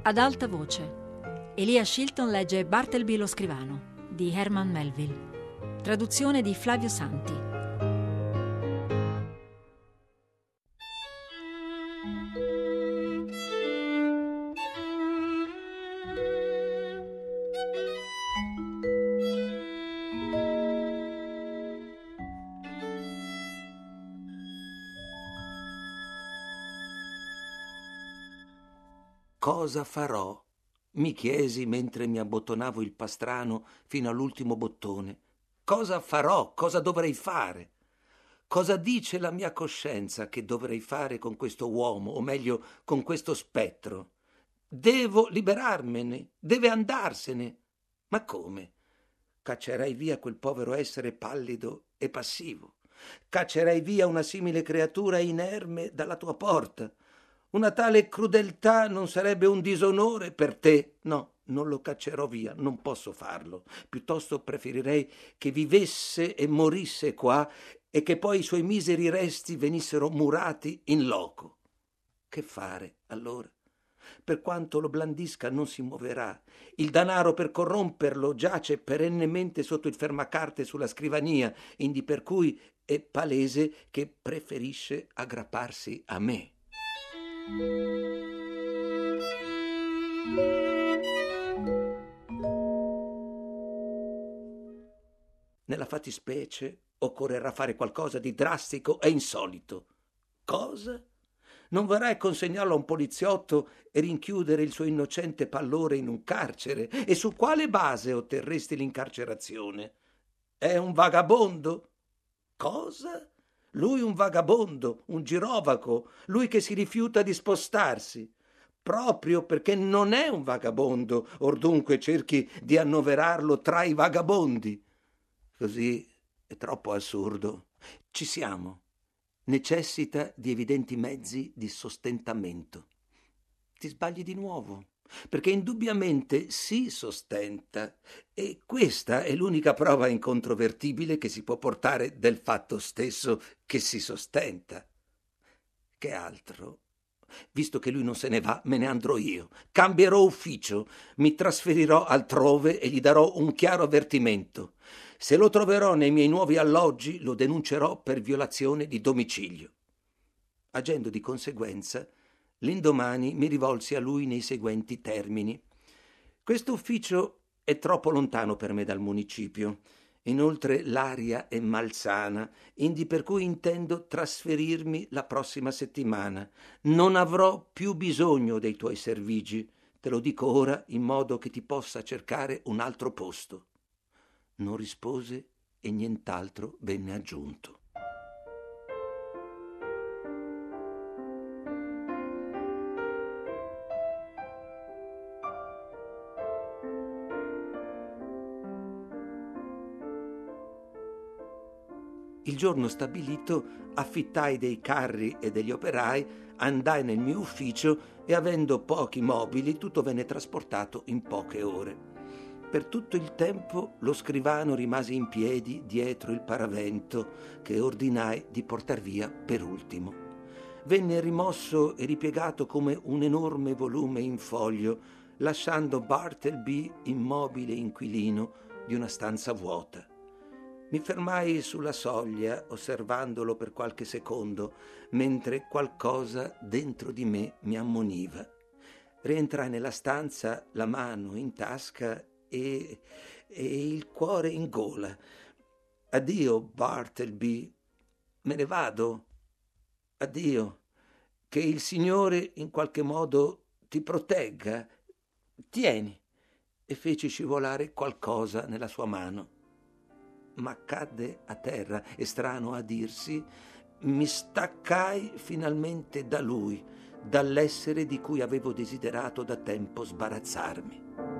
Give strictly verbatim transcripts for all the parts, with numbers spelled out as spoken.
Ad alta voce. Elia Shilton legge Bartleby lo scrivano di Herman Melville. Traduzione di Flavio Santi. Cosa farò? Mi chiesi mentre mi abbottonavo il pastrano fino all'ultimo bottone. Cosa farò? Cosa dovrei fare? Cosa dice la mia coscienza che dovrei fare con questo uomo, o meglio, con questo spettro? Devo liberarmene, deve andarsene. Ma come? Caccerei via quel povero essere pallido e passivo. Caccerei via una simile creatura inerme dalla tua porta. Una tale crudeltà non sarebbe un disonore per te? No, non lo caccerò via, non posso farlo. Piuttosto preferirei che vivesse e morisse qua e che poi i suoi miseri resti venissero murati in loco. Che fare, allora? Per quanto lo blandisca non si muoverà. Il danaro per corromperlo giace perennemente sotto il fermacarte sulla scrivania, indi per cui è palese che preferisce aggrapparsi a me. Nella fattispecie occorrerà fare qualcosa di drastico e insolito. Cosa? Non vorrai consegnarlo a un poliziotto e rinchiudere il suo innocente pallore in un carcere? E su quale base otterresti l'incarcerazione? È un vagabondo? Cosa? Lui un vagabondo, un girovago, lui che si rifiuta di spostarsi. Proprio perché non è un vagabondo, or dunque cerchi di annoverarlo tra i vagabondi. Così è troppo assurdo. Ci siamo. Necessita di evidenti mezzi di sostentamento. Ti sbagli di nuovo, perché indubbiamente si sostenta, e questa è l'unica prova incontrovertibile che si può portare del fatto stesso che si sostenta. Che altro? Visto che lui non se ne va, me ne andrò io. Cambierò ufficio, mi trasferirò altrove e gli darò un chiaro avvertimento. Se lo troverò nei miei nuovi alloggi, lo denuncerò per violazione di domicilio. Agendo di conseguenza, l'indomani mi rivolsi a lui nei seguenti termini. Questo ufficio è troppo lontano per me dal municipio. Inoltre l'aria è malsana, indi per cui intendo trasferirmi la prossima settimana. Non avrò più bisogno dei tuoi servigi. Te lo dico ora in modo che ti possa cercare un altro posto. Non rispose e nient'altro venne aggiunto. Il giorno stabilito affittai dei carri e degli operai, andai nel mio ufficio e, avendo pochi mobili, tutto venne trasportato in poche ore. Per tutto il tempo lo scrivano rimase in piedi dietro il paravento, che ordinai di portar via per ultimo. Venne rimosso e ripiegato come un enorme volume in foglio, lasciando Bartleby immobile inquilino di una stanza vuota. Mi fermai sulla soglia, osservandolo per qualche secondo, mentre qualcosa dentro di me mi ammoniva. Rientrai nella stanza, la mano in tasca e, e il cuore in gola. Addio, Bartleby, me ne vado. Addio, che il Signore in qualche modo ti protegga. Tieni. E feci scivolare qualcosa nella sua mano. Ma cadde a terra e, strano a dirsi, mi staccai finalmente da lui, dall'essere di cui avevo desiderato da tempo sbarazzarmi.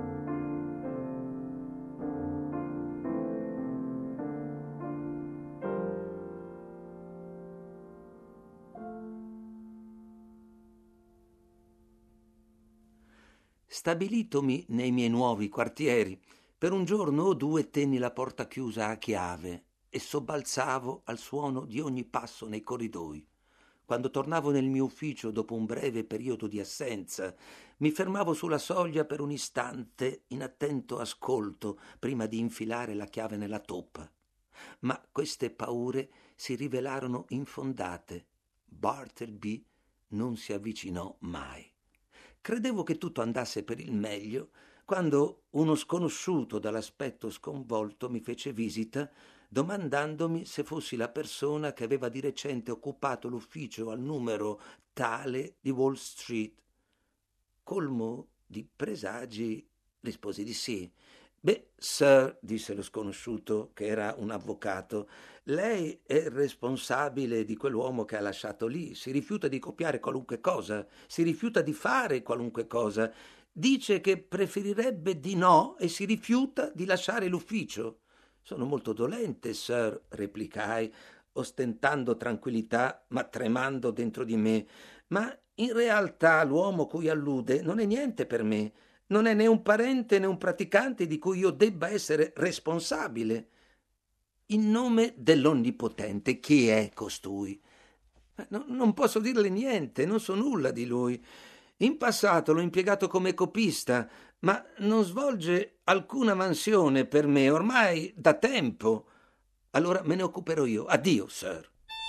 Stabilitomi nei miei nuovi quartieri, per un giorno o due tenni la porta chiusa a chiave e sobbalzavo al suono di ogni passo nei corridoi. quando tornavo nel mio ufficio dopo un breve periodo di assenza, mi fermavo sulla soglia per un istante in attento ascolto prima di infilare la chiave nella toppa. Ma queste paure si rivelarono infondate. Bartleby non si avvicinò mai. Credevo che tutto andasse per il meglio quando uno sconosciuto dall'aspetto sconvolto mi fece visita, domandandomi se fossi la persona che aveva di recente occupato l'ufficio al numero tale di Wall Street. Colmo di presagi, risposi di sì. «Beh, sir», disse lo sconosciuto, che era un avvocato, «lei è il responsabile di quell'uomo che ha lasciato lì. Si rifiuta di copiare qualunque cosa, si rifiuta di fare qualunque cosa. Dice che preferirebbe di no e si rifiuta di lasciare l'ufficio». «Sono molto dolente, sir», replicai, ostentando tranquillità ma tremando dentro di me. «Ma in realtà l'uomo cui allude non è niente per me. Non è né un parente né un praticante di cui io debba essere responsabile». «In nome dell'Onnipotente, chi è costui?» No, non posso dirle niente, non so nulla di lui. In passato l'ho impiegato come copista, ma non svolge alcuna mansione per me ormai da tempo. Allora me ne occuperò io. Addio, sir.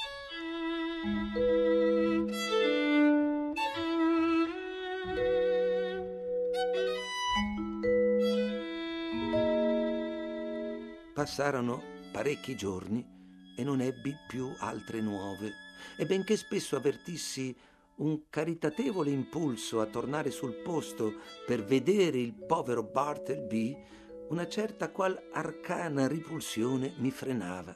Passarono parecchi giorni e non ebbi più altre nuove, e benché spesso avvertissi un caritatevole impulso a tornare sul posto per vedere il povero Bartleby, una certa qual arcana ripulsione mi frenava.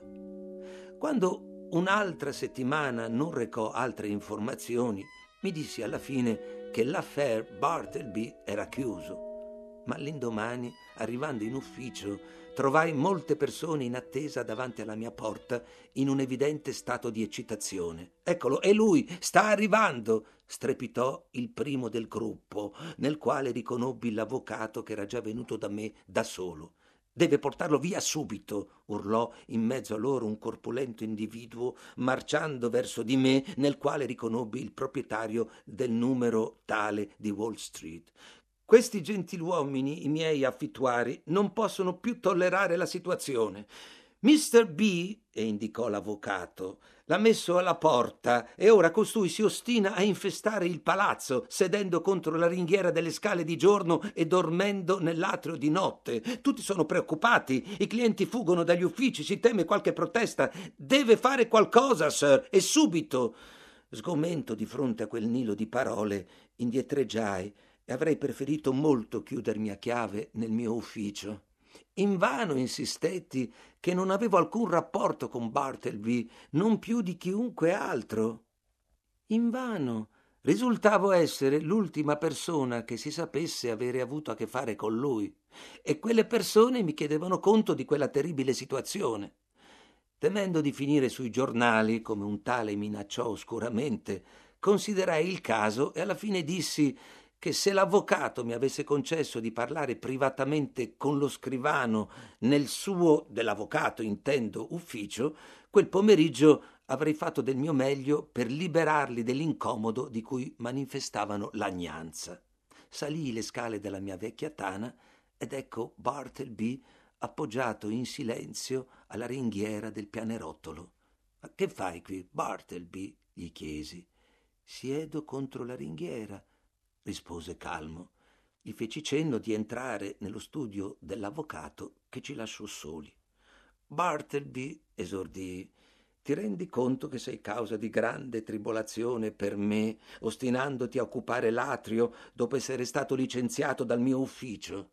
Quando un'altra settimana non recò altre informazioni, mi dissi alla fine che l'affaire Bartleby era chiuso. Ma l'indomani, arrivando in ufficio, trovai molte persone in attesa davanti alla mia porta in un evidente stato di eccitazione. «Eccolo, è lui, sta arrivando!» strepitò il primo del gruppo, nel quale riconobbi l'avvocato che era già venuto da me da solo. «Deve portarlo via subito!» urlò in mezzo a loro un corpulento individuo marciando verso di me, nel quale riconobbi il proprietario del numero tale di Wall Street. «Questi gentiluomini, i miei affittuari, non possono più tollerare la situazione. mister B», e indicò l'avvocato, «l'ha messo alla porta e ora costui si ostina a infestare il palazzo, sedendo contro la ringhiera delle scale di giorno e dormendo nell'atrio di notte. Tutti sono preoccupati, i clienti fuggono dagli uffici, si teme qualche protesta. Deve fare qualcosa, sir, e subito!» Sgomento di fronte a quel nilo di parole, indietreggiai e avrei preferito molto chiudermi a chiave nel mio ufficio. Invano insistetti che non avevo alcun rapporto con Bartleby, non più di chiunque altro. Invano risultavo essere l'ultima persona che si sapesse avere avuto a che fare con lui, e quelle persone mi chiedevano conto di quella terribile situazione. Temendo di finire sui giornali, come un tale minacciò oscuramente, considerai il caso e alla fine dissi che se l'avvocato mi avesse concesso di parlare privatamente con lo scrivano nel suo, dell'avvocato intendo, ufficio, quel pomeriggio avrei fatto del mio meglio per liberarli dell'incomodo di cui manifestavano lagnanza. Salii le scale della mia vecchia tana ed ecco Bartleby appoggiato in silenzio alla ringhiera del pianerottolo. «Ma che fai qui, Bartleby?» gli chiesi. «Siedo contro la ringhiera», rispose calmo. Gli feci cenno di entrare nello studio dell'avvocato, che ci lasciò soli. «Bartleby», esordii, «ti rendi conto che sei causa di grande tribolazione per me, ostinandoti a occupare l'atrio dopo essere stato licenziato dal mio ufficio?»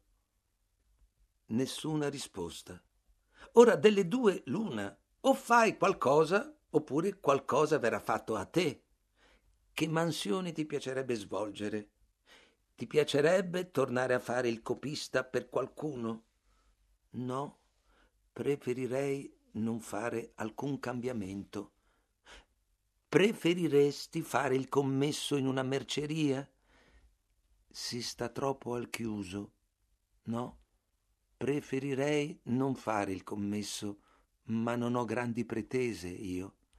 Nessuna risposta. Ora delle due l'una: o fai qualcosa oppure qualcosa verrà fatto a te. Che mansione ti piacerebbe svolgere? Ti piacerebbe tornare a fare il copista per qualcuno? No, preferirei non fare alcun cambiamento. Preferiresti fare il commesso in una merceria? Si sta troppo al chiuso. No, preferirei non fare il commesso, ma non ho grandi pretese io.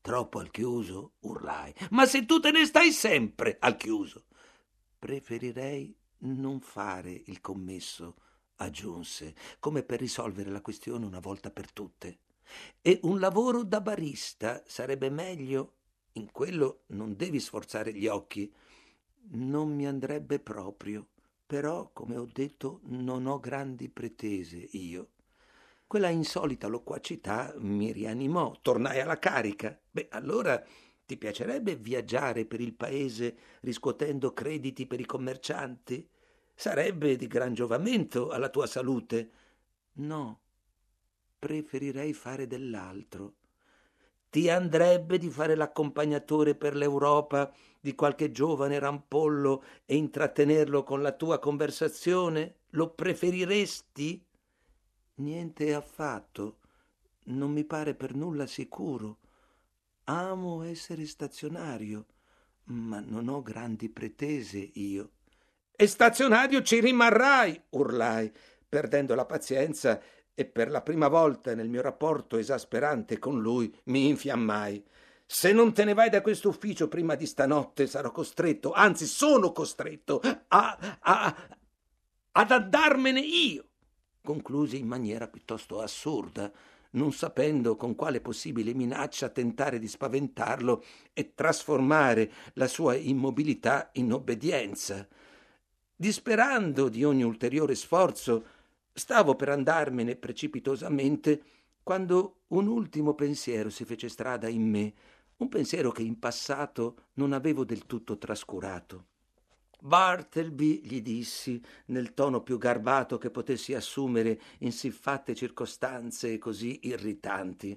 Troppo al chiuso? Urlai. Ma se tu te ne stai sempre al chiuso. Preferirei non fare il commesso, aggiunse, come per risolvere la questione una volta per tutte. E un lavoro da barista sarebbe meglio. In quello non devi sforzare gli occhi. Non mi andrebbe proprio, però, come ho detto, non ho grandi pretese io. Quella insolita loquacità mi rianimò, tornai alla carica. Beh, allora ti piacerebbe viaggiare per il paese riscuotendo crediti per i commercianti? Sarebbe di gran giovamento alla tua salute. No, preferirei fare dell'altro. Ti andrebbe di fare l'accompagnatore per l'Europa di qualche giovane rampollo e intrattenerlo con la tua conversazione? Lo preferiresti? Niente affatto. Non mi pare per nulla sicuro. Amo essere stazionario, ma non ho grandi pretese io. E stazionario ci rimarrai, urlai, perdendo la pazienza, e per la prima volta nel mio rapporto esasperante con lui mi infiammai. Se non te ne vai da questo ufficio prima di stanotte, sarò costretto, anzi sono costretto, a, a, ad andarmene io, conclusi in maniera piuttosto assurda, non sapendo con quale possibile minaccia tentare di spaventarlo e trasformare la sua immobilità in obbedienza. Disperando di ogni ulteriore sforzo, stavo per andarmene precipitosamente quando un ultimo pensiero si fece strada in me, un pensiero che in passato non avevo del tutto trascurato. Bartleby, gli dissi, nel tono più garbato che potessi assumere in siffatte circostanze così irritanti,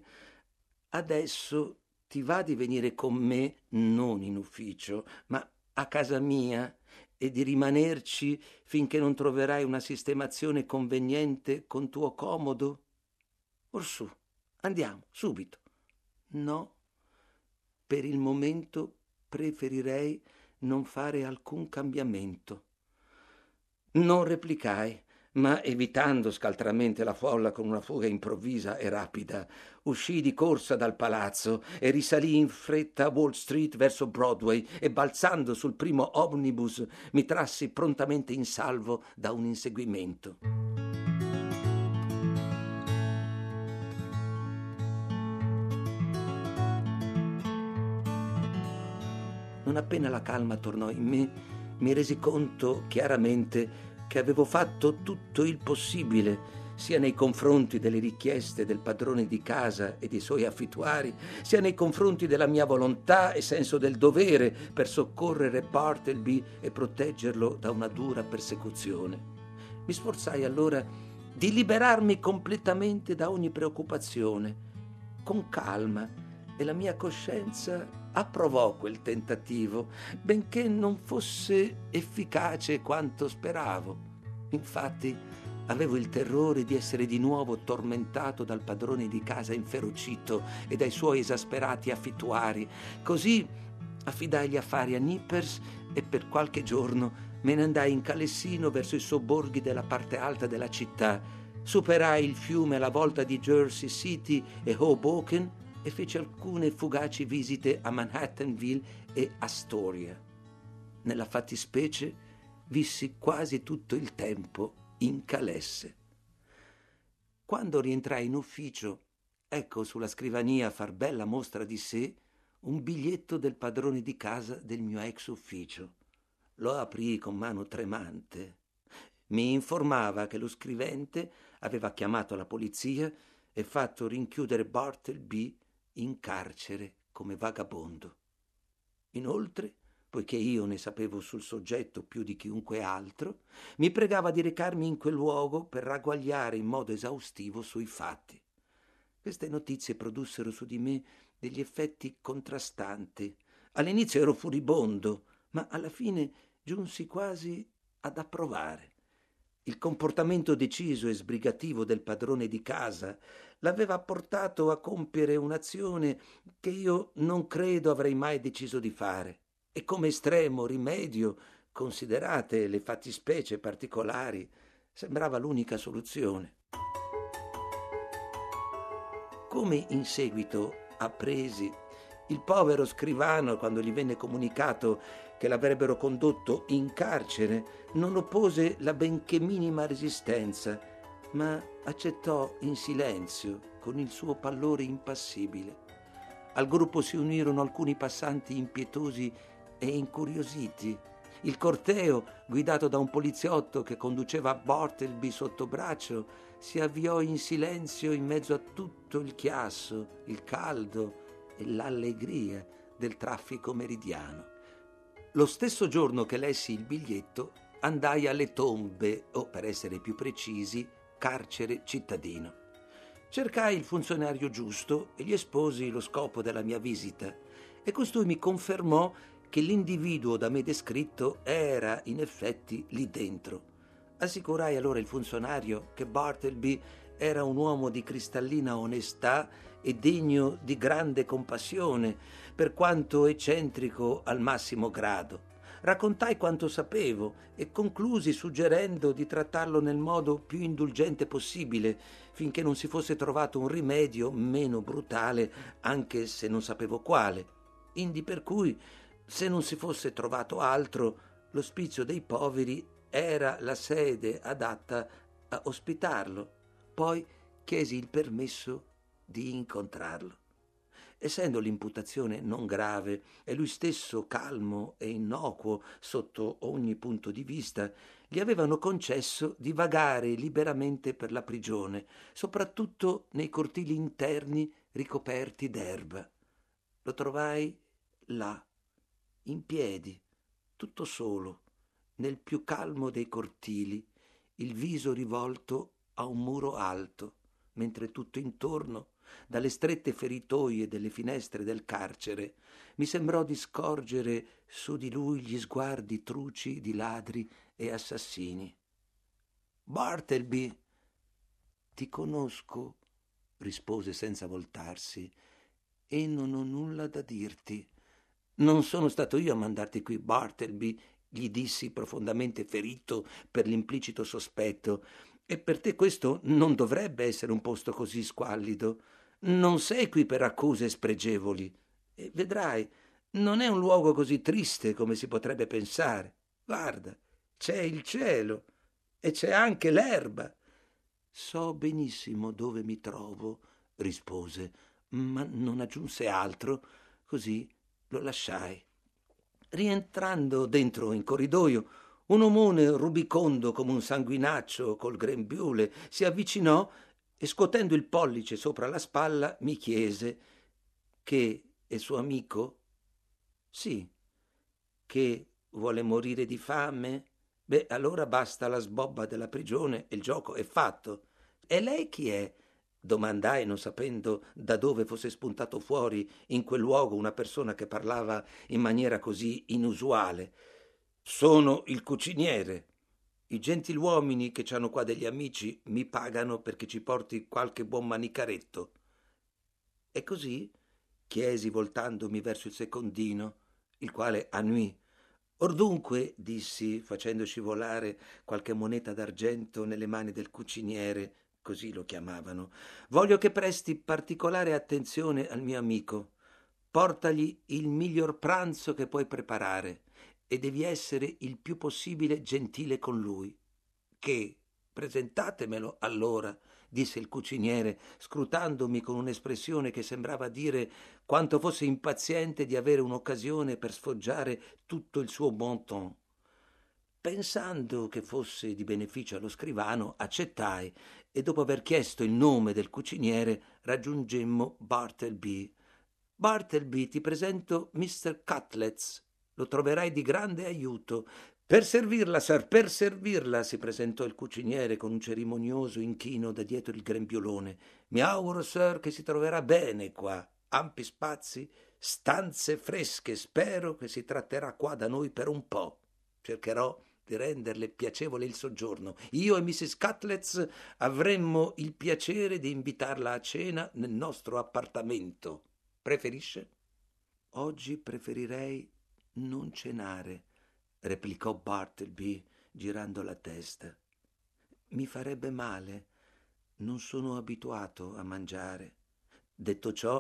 adesso ti va di venire con me non in ufficio, ma a casa mia, e di rimanerci finché non troverai una sistemazione conveniente con tuo comodo? Orsù, andiamo, subito. No, per il momento preferirei non fare alcun cambiamento. Non replicai, ma evitando scaltramente la folla con una fuga improvvisa e rapida, uscii di corsa dal palazzo e risalii in fretta a Wall Street verso Broadway e, balzando sul primo omnibus, mi trassi prontamente in salvo da un inseguimento. Non appena la calma tornò in me, mi resi conto chiaramente che avevo fatto tutto il possibile, sia nei confronti delle richieste del padrone di casa e dei suoi affittuari, sia nei confronti della mia volontà e senso del dovere per soccorrere Bartleby e proteggerlo da una dura persecuzione. Mi sforzai allora di liberarmi completamente da ogni preoccupazione, con calma, e la mia coscienza approvò quel tentativo, benché non fosse efficace quanto speravo. Infatti, avevo il terrore di essere di nuovo tormentato dal padrone di casa inferocito e dai suoi esasperati affittuari. Così affidai gli affari a Nippers e per qualche giorno me ne andai in calessino verso i sobborghi della parte alta della città. Superai il fiume alla volta di Jersey City e Hoboken e fece alcune fugaci visite a Manhattanville e Astoria. Nella fattispecie vissi quasi tutto il tempo in calesse. Quando rientrai in ufficio, ecco sulla scrivania a far bella mostra di sé un biglietto del padrone di casa del mio ex ufficio. Lo aprii con mano tremante. Mi informava che lo scrivente aveva chiamato la polizia e fatto rinchiudere Bartleby in carcere come vagabondo. Inoltre, poiché io ne sapevo sul soggetto più di chiunque altro, mi pregava di recarmi in quel luogo per ragguagliare in modo esaustivo sui fatti. Queste notizie produssero su di me degli effetti contrastanti. All'inizio ero furibondo, ma alla fine giunsi quasi ad approvare. Il comportamento deciso e sbrigativo del padrone di casa l'aveva portato a compiere un'azione che io non credo avrei mai deciso di fare, e come estremo rimedio, considerate le fattispecie particolari, sembrava l'unica soluzione. Come in seguito appresi, Il povero scrivano, quando gli venne comunicato che l'avrebbero condotto in carcere, non oppose la benché minima resistenza, ma accettò in silenzio, con il suo pallore impassibile. Al gruppo si unirono alcuni passanti impietosi e incuriositi. Il corteo, guidato da un poliziotto che conduceva Bartleby sotto braccio, si avviò in silenzio in mezzo a tutto il chiasso, il caldo e l'allegria del traffico meridiano. Lo stesso giorno che lessi il biglietto, andai alle tombe, o per essere più precisi, carcere cittadino. Cercai il funzionario giusto e gli esposi lo scopo della mia visita, e costui mi confermò che l'individuo da me descritto era in effetti lì dentro. Assicurai allora il funzionario che Bartleby era un uomo di cristallina onestà e degno di grande compassione, per quanto eccentrico al massimo grado. Raccontai quanto sapevo e conclusi suggerendo di trattarlo nel modo più indulgente possibile, finché non si fosse trovato un rimedio meno brutale, anche se non sapevo quale. Indi per cui, se non si fosse trovato altro, l'ospizio dei poveri era la sede adatta a ospitarlo. Poi chiesi il permesso di incontrarlo. Essendo l'imputazione non grave e lui stesso calmo e innocuo sotto ogni punto di vista, gli avevano concesso di vagare liberamente per la prigione, soprattutto nei cortili interni ricoperti d'erba. Lo trovai là, in piedi, tutto solo, nel più calmo dei cortili, il viso rivolto a un muro alto, mentre tutto intorno, dalle strette feritoie delle finestre del carcere, mi sembrò di scorgere su di lui gli sguardi truci di ladri e assassini. «Bartleby, ti conosco», rispose senza voltarsi, «e non ho nulla da dirti». «Non sono stato io a mandarti qui, Bartleby», gli dissi profondamente ferito per l'implicito sospetto, «e per te questo non dovrebbe essere un posto così squallido. Non sei qui per accuse spregevoli. E vedrai, non è un luogo così triste come si potrebbe pensare. Guarda, c'è il cielo e c'è anche l'erba». «So benissimo dove mi trovo», rispose, ma non aggiunse altro, così lo lasciai. Rientrando dentro in corridoio, un omone rubicondo come un sanguinaccio col grembiule si avvicinò e, scuotendo il pollice sopra la spalla, mi chiese: «Che è suo amico?» «Sì». «Che vuole morire di fame?» «Beh, allora basta la sbobba della prigione e il gioco è fatto». «E lei chi è?» domandai, non sapendo da dove fosse spuntato fuori in quel luogo una persona che parlava in maniera così inusuale. «Sono il cuciniere. I gentiluomini che c'hanno qua degli amici mi pagano perché ci porti qualche buon manicaretto». «E così?» chiesi voltandomi verso il secondino, il quale annui. «Ordunque», dissi, facendo scivolare qualche moneta d'argento nelle mani del cuciniere, così lo chiamavano, «voglio che presti particolare attenzione al mio amico. Portagli il miglior pranzo che puoi preparare e devi essere il più possibile gentile con lui». «Che? Presentatemelo allora», disse il cuciniere, scrutandomi con un'espressione che sembrava dire quanto fosse impaziente di avere un'occasione per sfoggiare tutto il suo bon ton. Pensando che fosse di beneficio allo scrivano, accettai, e dopo aver chiesto il nome del cuciniere raggiungemmo Bartleby. «Bartleby, ti presento mister Cutlets. Lo troverai di grande aiuto». «Per servirla, sir, per servirla», si presentò il cuciniere con un cerimonioso inchino da dietro il grembiulone. «Mi auguro, sir, che si troverà bene qua. Ampi spazi, stanze fresche. Spero che si tratterà qua da noi per un po'. Cercherò di renderle piacevole il soggiorno. Io e missus Cutlets avremmo il piacere di invitarla a cena nel nostro appartamento. Preferisce?» «Oggi preferirei non cenare», replicò Bartleby girando la testa. «Mi farebbe male. Non sono abituato a mangiare». Detto ciò,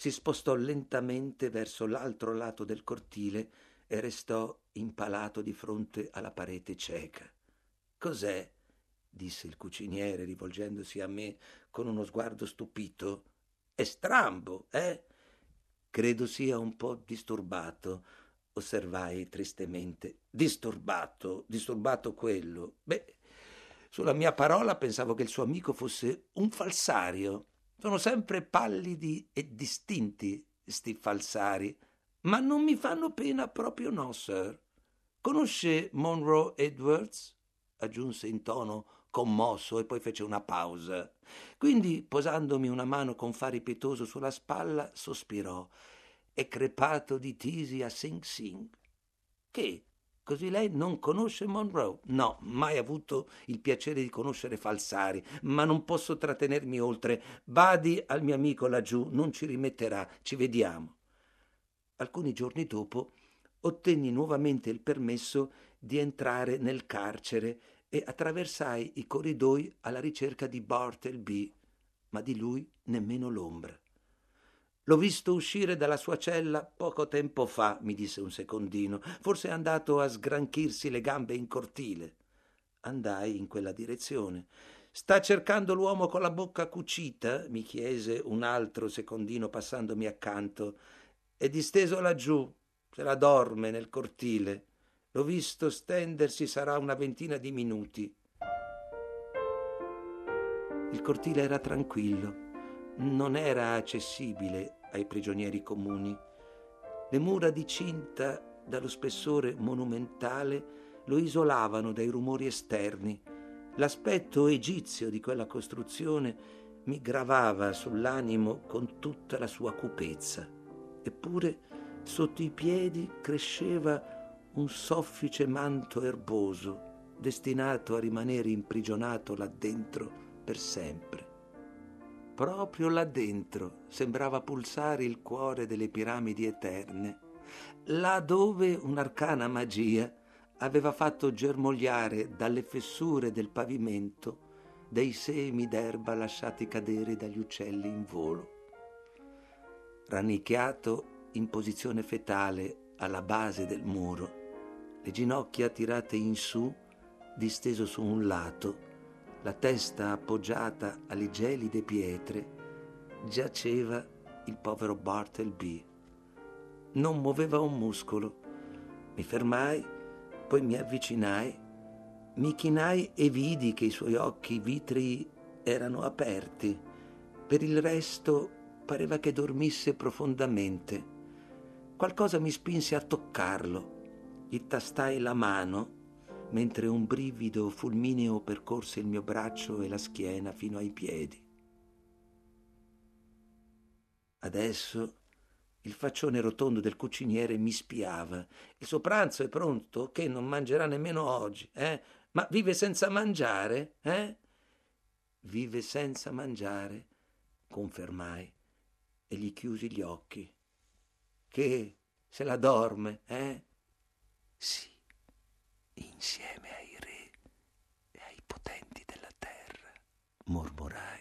si spostò lentamente verso l'altro lato del cortile e restò impalato di fronte alla parete cieca. «Cos'è?» disse il cuciniere, rivolgendosi a me con uno sguardo stupito. «È strambo, eh?» «Credo sia un po' disturbato», osservai tristemente. «Disturbato? Disturbato quello? Beh, sulla mia parola pensavo che il suo amico fosse un falsario. Sono sempre pallidi e distinti, sti falsari, ma non mi fanno pena proprio no, sir. Conosce Monroe Edwards?» aggiunse in tono commosso e poi fece una pausa. Quindi, posandomi una mano con fare pietoso sulla spalla, sospirò: «È crepato di tisi a Sing Sing». «Che? Così lei non conosce Monroe?» «No, mai avuto il piacere di conoscere falsari, ma non posso trattenermi oltre. Badi al mio amico laggiù, non ci rimetterà, ci vediamo». Alcuni giorni dopo ottenni nuovamente il permesso di entrare nel carcere e attraversai i corridoi alla ricerca di Bartleby, ma di lui nemmeno l'ombra. «L'ho visto uscire dalla sua cella poco tempo fa», mi disse un secondino. «Forse è andato a sgranchirsi le gambe in cortile». Andai in quella direzione. «Sta cercando l'uomo con la bocca cucita?» mi chiese un altro secondino passandomi accanto. «È disteso laggiù, se la dorme nel cortile. L'ho visto stendersi sarà una ventina di minuti». Il cortile era tranquillo, non era accessibile ai prigionieri comuni. Le mura di cinta dallo spessore monumentale lo isolavano dai rumori esterni. L'aspetto egizio di quella costruzione mi gravava sull'animo con tutta la sua cupezza. Eppure sotto i piedi cresceva un soffice manto erboso, destinato a rimanere imprigionato là dentro per sempre. Proprio là dentro sembrava pulsare il cuore delle piramidi eterne, là dove un'arcana magia aveva fatto germogliare dalle fessure del pavimento dei semi d'erba lasciati cadere dagli uccelli in volo. Rannicchiato in posizione fetale alla base del muro, le ginocchia tirate in su, disteso su un lato, la testa appoggiata alle gelide pietre, giaceva il povero Bartleby. Non muoveva un muscolo. Mi fermai, poi mi avvicinai, mi chinai e vidi che i suoi occhi vitrei erano aperti. Per il resto pareva che dormisse profondamente. Qualcosa mi spinse a toccarlo. Gli tastai la mano, mentre un brivido fulmineo percorse il mio braccio e la schiena fino ai piedi. Adesso il faccione rotondo del cuciniere mi spiava. «Il suo pranzo è pronto? Che non mangerà nemmeno oggi, eh? Ma vive senza mangiare, eh?» «Vive senza mangiare», confermai, e gli chiusi gli occhi. «Che? Se la dorme, eh?» «Sì, insieme ai re e ai potenti della terra», mormorai.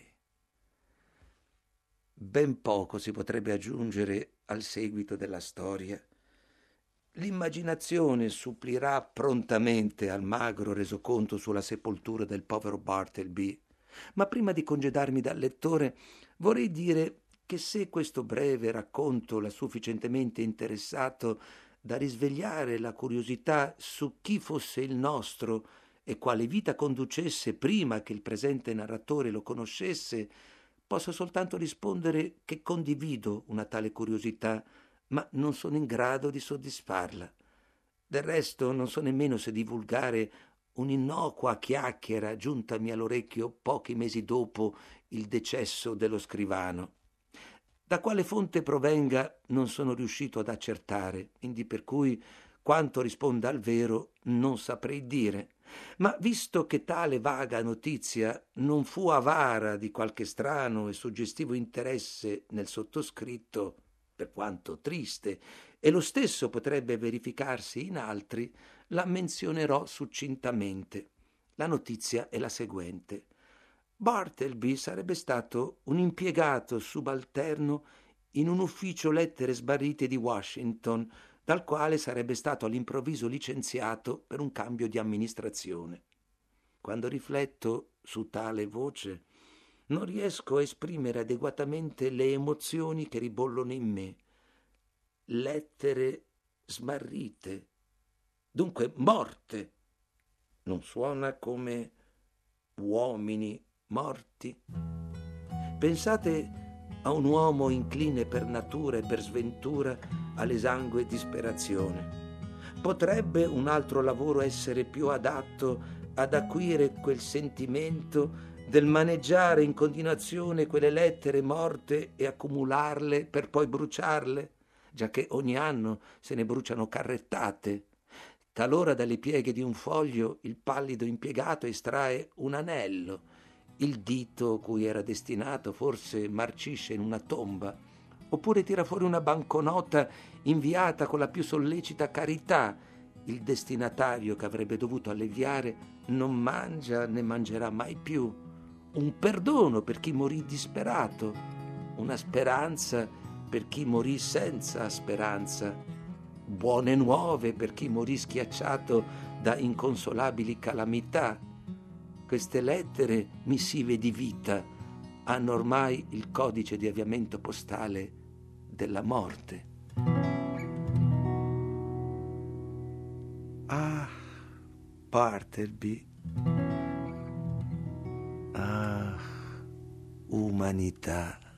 Ben poco si potrebbe aggiungere al seguito della storia. L'immaginazione supplirà prontamente al magro resoconto sulla sepoltura del povero Bartleby, ma prima di congedarmi dal lettore vorrei dire che se questo breve racconto l'ha sufficientemente interessato da risvegliare la curiosità su chi fosse il nostro e quale vita conducesse prima che il presente narratore lo conoscesse, posso soltanto rispondere che condivido una tale curiosità, ma non sono in grado di soddisfarla. Del resto non so nemmeno se divulgare un'innocua chiacchiera giuntami all'orecchio pochi mesi dopo il decesso dello scrivano. Da quale fonte provenga non sono riuscito ad accertare, indi per cui quanto risponda al vero non saprei dire. Ma visto che tale vaga notizia non fu avara di qualche strano e suggestivo interesse nel sottoscritto, per quanto triste, e lo stesso potrebbe verificarsi in altri, la menzionerò succintamente. La notizia è la seguente. Bartleby sarebbe stato un impiegato subalterno in un ufficio lettere smarrite di Washington, dal quale sarebbe stato all'improvviso licenziato per un cambio di amministrazione. Quando rifletto su tale voce, non riesco a esprimere adeguatamente le emozioni che ribollono in me. Lettere smarrite, dunque morte. Non suona come uomini morti? Pensate a un uomo incline per natura e per sventura all'esangue disperazione. Potrebbe un altro lavoro essere più adatto ad acuire quel sentimento del maneggiare in continuazione quelle lettere morte e accumularle per poi bruciarle, giacché ogni anno se ne bruciano carrettate. Talora dalle pieghe di un foglio il pallido impiegato estrae un anello. Il dito cui era destinato forse marcisce in una tomba, oppure tira fuori una banconota inviata con la più sollecita carità. Il destinatario che avrebbe dovuto alleviare non mangia né mangerà mai più. Un perdono per chi morì disperato, una speranza per chi morì senza speranza, buone nuove per chi morì schiacciato da inconsolabili calamità. Queste lettere missive di vita hanno ormai il codice di avviamento postale della morte. Ah, Bartleby. Ah, umanità.